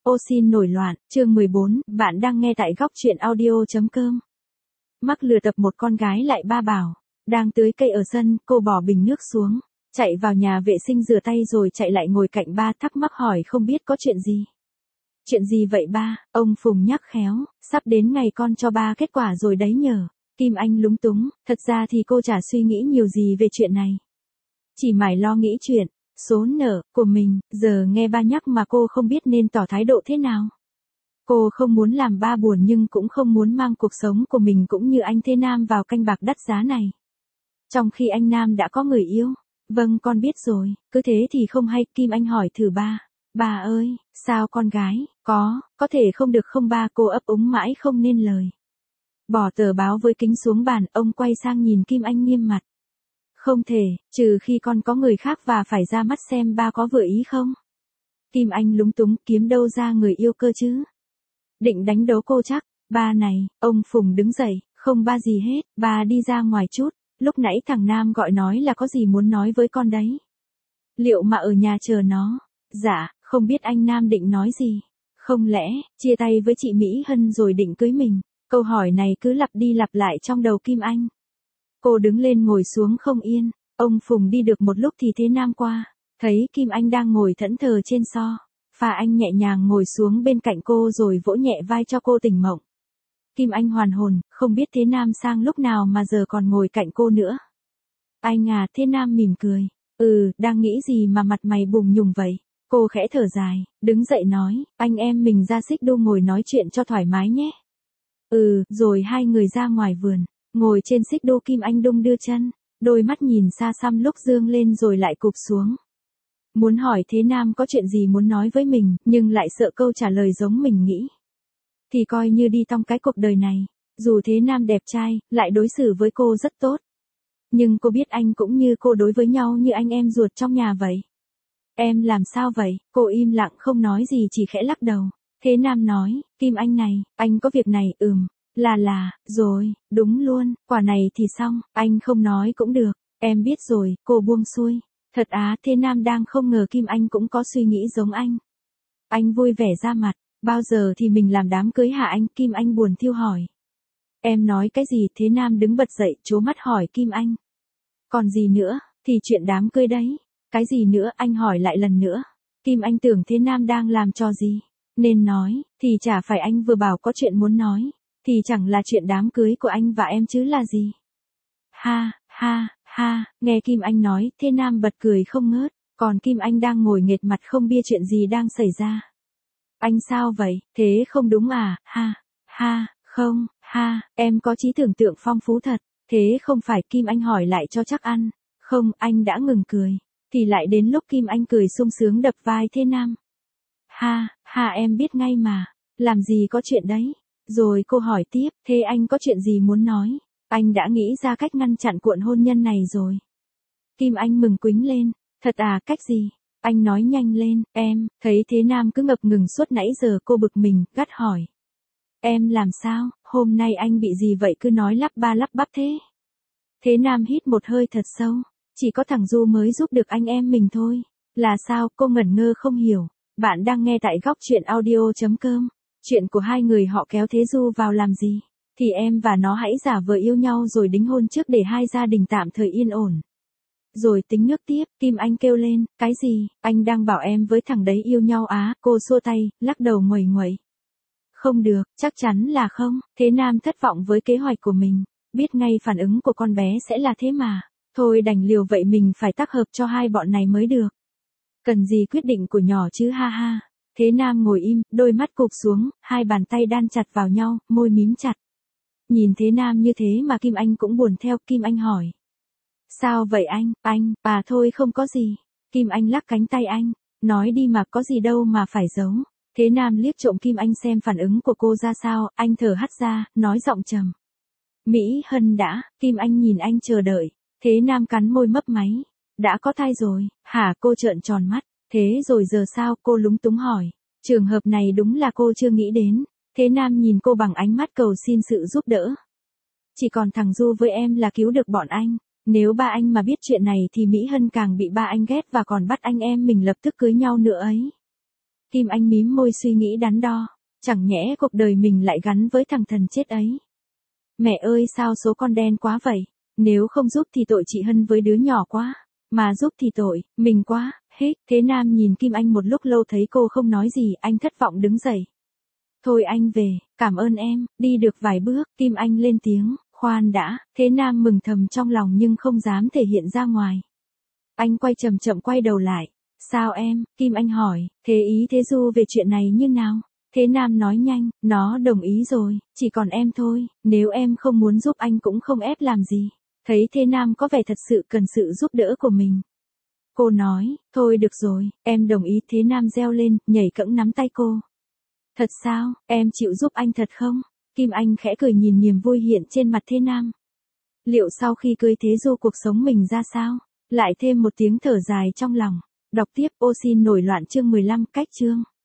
Ô xin nổi loạn, chương 14, bạn đang nghe tại góc truyện audio.com. Mắc lừa tập một con gái lại ba bảo. Đang tưới cây ở sân, cô bỏ bình nước xuống, chạy vào nhà vệ sinh rửa tay rồi chạy lại ngồi cạnh ba thắc mắc hỏi không biết có chuyện gì. Chuyện gì vậy ba, ông Phùng nhắc khéo, sắp đến ngày con cho ba kết quả rồi đấy nhờ. Kim Anh lúng túng, thật ra thì cô chả suy nghĩ nhiều gì về chuyện này. Chỉ mải lo nghĩ chuyện số nợ của mình, giờ nghe ba nhắc mà cô không biết nên tỏ thái độ thế nào. Cô không muốn làm ba buồn nhưng cũng không muốn mang cuộc sống của mình cũng như anh Thế Nam vào canh bạc đắt giá này. Trong khi anh Nam đã có người yêu. Vâng con biết rồi, cứ thế thì không hay. Kim Anh hỏi thử ba. Ba ơi, sao con gái, có thể không được không ba, cô ấp úng mãi không nên lời. Bỏ tờ báo với kính xuống bàn, ông quay sang nhìn Kim Anh nghiêm mặt. Không thể, trừ khi con có người khác và phải ra mắt xem ba có vừa ý không. Kim Anh lúng túng, kiếm đâu ra người yêu cơ chứ. Định đánh đố cô chắc. Ba này, ông Phùng đứng dậy, không ba gì hết, ba đi ra ngoài chút, lúc nãy thằng Nam gọi nói là có gì muốn nói với con đấy. Liệu mà ở nhà chờ nó? Dạ, không biết anh Nam định nói gì. Không lẽ, chia tay với chị Mỹ Hân rồi định cưới mình? Câu hỏi này cứ lặp đi lặp lại trong đầu Kim Anh. Cô đứng lên ngồi xuống không yên, ông Phùng đi được một lúc thì Thế Nam qua, thấy Kim Anh đang ngồi thẫn thờ trên sofa, anh nhẹ nhàng ngồi xuống bên cạnh cô rồi vỗ nhẹ vai cho cô tỉnh mộng. Kim Anh hoàn hồn, không biết Thế Nam sang lúc nào mà giờ còn ngồi cạnh cô nữa. Anh à, Thế Nam mỉm cười, đang nghĩ gì mà mặt mày bùng nhùng vậy? Cô khẽ thở dài, đứng dậy nói, anh em mình ra xích đu ngồi nói chuyện cho thoải mái nhé. Rồi hai người ra ngoài vườn. Ngồi trên xích đu Kim Anh đung đưa chân, đôi mắt nhìn xa xăm lúc dương lên rồi lại cụp xuống. Muốn hỏi Thế Nam có chuyện gì muốn nói với mình, nhưng lại sợ câu trả lời giống mình nghĩ. Thì coi như đi tong cái cuộc đời này, dù Thế Nam đẹp trai, lại đối xử với cô rất tốt. Nhưng cô biết anh cũng như cô đối với nhau như anh em ruột trong nhà vậy. Em làm sao vậy? Cô im lặng không nói gì chỉ khẽ lắc đầu. Thế Nam nói, Kim Anh này, anh có việc này, rồi, đúng luôn, quả này thì xong, anh không nói cũng được, em biết rồi, cô buông xuôi. Thật á, Thế Nam đang không ngờ Kim Anh cũng có suy nghĩ giống anh. Anh vui vẻ ra mặt, bao giờ thì mình làm đám cưới hả anh? Kim Anh buồn thiêu hỏi. Em nói cái gì? Thế Nam đứng bật dậy, trố mắt hỏi Kim Anh. Còn gì nữa, thì chuyện đám cưới đấy. Cái gì nữa? Anh hỏi lại lần nữa. Kim Anh tưởng Thế Nam đang làm trò gì, nên nói, thì chả phải anh vừa bảo có chuyện muốn nói. Thì chẳng là chuyện đám cưới của anh và em chứ là gì. Ha, nghe Kim Anh nói, Thế Nam bật cười không ngớt, còn Kim Anh đang ngồi nghệt mặt không biết chuyện gì đang xảy ra. Anh sao vậy, thế không đúng à, không, em có trí tưởng tượng phong phú thật, thế không phải? Kim Anh hỏi lại cho chắc ăn. Không, anh đã ngừng cười, thì lại đến lúc Kim Anh cười sung sướng đập vai Thế Nam. Em biết ngay mà, làm gì có chuyện đấy. Rồi cô hỏi tiếp, thế anh có chuyện gì muốn nói? Anh đã nghĩ ra cách ngăn chặn cuộc hôn nhân này rồi. Kim Anh mừng quính lên, thật à, cách gì? Anh nói nhanh lên, em, thấy Thế Nam cứ ngập ngừng suốt nãy giờ. Cô bực mình, gắt hỏi. Em làm sao, hôm nay anh bị gì vậy cứ nói lắp ba lắp bắp thế? Thế Nam hít một hơi thật sâu, chỉ có thằng Du mới giúp được anh em mình thôi. Là sao? Cô ngẩn ngơ không hiểu. Bạn đang nghe tại góc truyện audio.com. Chuyện của hai người họ kéo Thế Du vào làm gì? Thì em và nó hãy giả vờ yêu nhau rồi đính hôn trước để hai gia đình tạm thời yên ổn. Rồi tính nước tiếp. Kim Anh kêu lên, cái gì? Anh đang bảo em với thằng đấy yêu nhau á? Cô xua tay, lắc đầu nguầy nguậy. Không được, chắc chắn là không. Thế Nam thất vọng với kế hoạch của mình, biết ngay phản ứng của con bé sẽ là thế mà. Thôi đành liều vậy, mình phải tác hợp cho hai bọn này mới được. Cần gì quyết định của nhỏ chứ ha. Thế Nam ngồi im, đôi mắt cụp xuống, hai bàn tay đan chặt vào nhau, môi mím chặt. Nhìn Thế Nam như thế mà Kim Anh cũng buồn theo. Kim Anh hỏi. Sao vậy anh? Thôi không có gì. Kim Anh lắc cánh tay anh. Nói đi mà, có gì đâu mà phải giấu. Thế Nam liếc trộm Kim Anh xem phản ứng của cô ra sao, anh thở hắt ra, nói giọng trầm. Mỹ Hân đã. Kim Anh nhìn anh chờ đợi. Thế Nam cắn môi mấp máy. Đã có thai rồi, hả? Cô trợn tròn mắt. Thế rồi giờ sao? Cô lúng túng hỏi. Trường hợp này đúng là cô chưa nghĩ đến. Thế Nam nhìn cô bằng ánh mắt cầu xin sự giúp đỡ. Chỉ còn thằng Du với em là cứu được bọn anh. Nếu ba anh mà biết chuyện này thì Mỹ Hân càng bị ba anh ghét và còn bắt anh em mình lập tức cưới nhau nữa ấy. Kim Anh mím môi suy nghĩ đắn đo. Chẳng nhẽ cuộc đời mình lại gắn với thằng thần chết ấy. Mẹ ơi sao số con đen quá vậy? Nếu không giúp thì tội chị Hân với đứa nhỏ quá. Mà giúp thì tội, mình quá, hết. Thế Nam nhìn Kim Anh một lúc lâu thấy cô không nói gì, anh thất vọng đứng dậy. Thôi anh về, cảm ơn em, đi được vài bước, Kim Anh lên tiếng, khoan đã, Thế Nam mừng thầm trong lòng nhưng không dám thể hiện ra ngoài. Anh chậm chậm quay đầu lại. Sao em, Kim Anh hỏi, thế ý Thế Du về chuyện này như nào? Thế Nam nói nhanh, nó đồng ý rồi, chỉ còn em thôi, nếu em không muốn giúp anh cũng không ép làm gì. Thấy Thế Nam có vẻ thật sự cần sự giúp đỡ của mình. Cô nói, thôi được rồi, em đồng ý. Thế Nam reo lên, nhảy cẫng nắm tay cô. Thật sao, em chịu giúp anh thật không? Kim Anh khẽ cười nhìn niềm vui hiện trên mặt Thế Nam. Liệu sau khi cưới Thế Du cuộc sống mình ra sao? Lại thêm một tiếng thở dài trong lòng. Đọc tiếp ô xin nổi loạn chương 15 cách chương.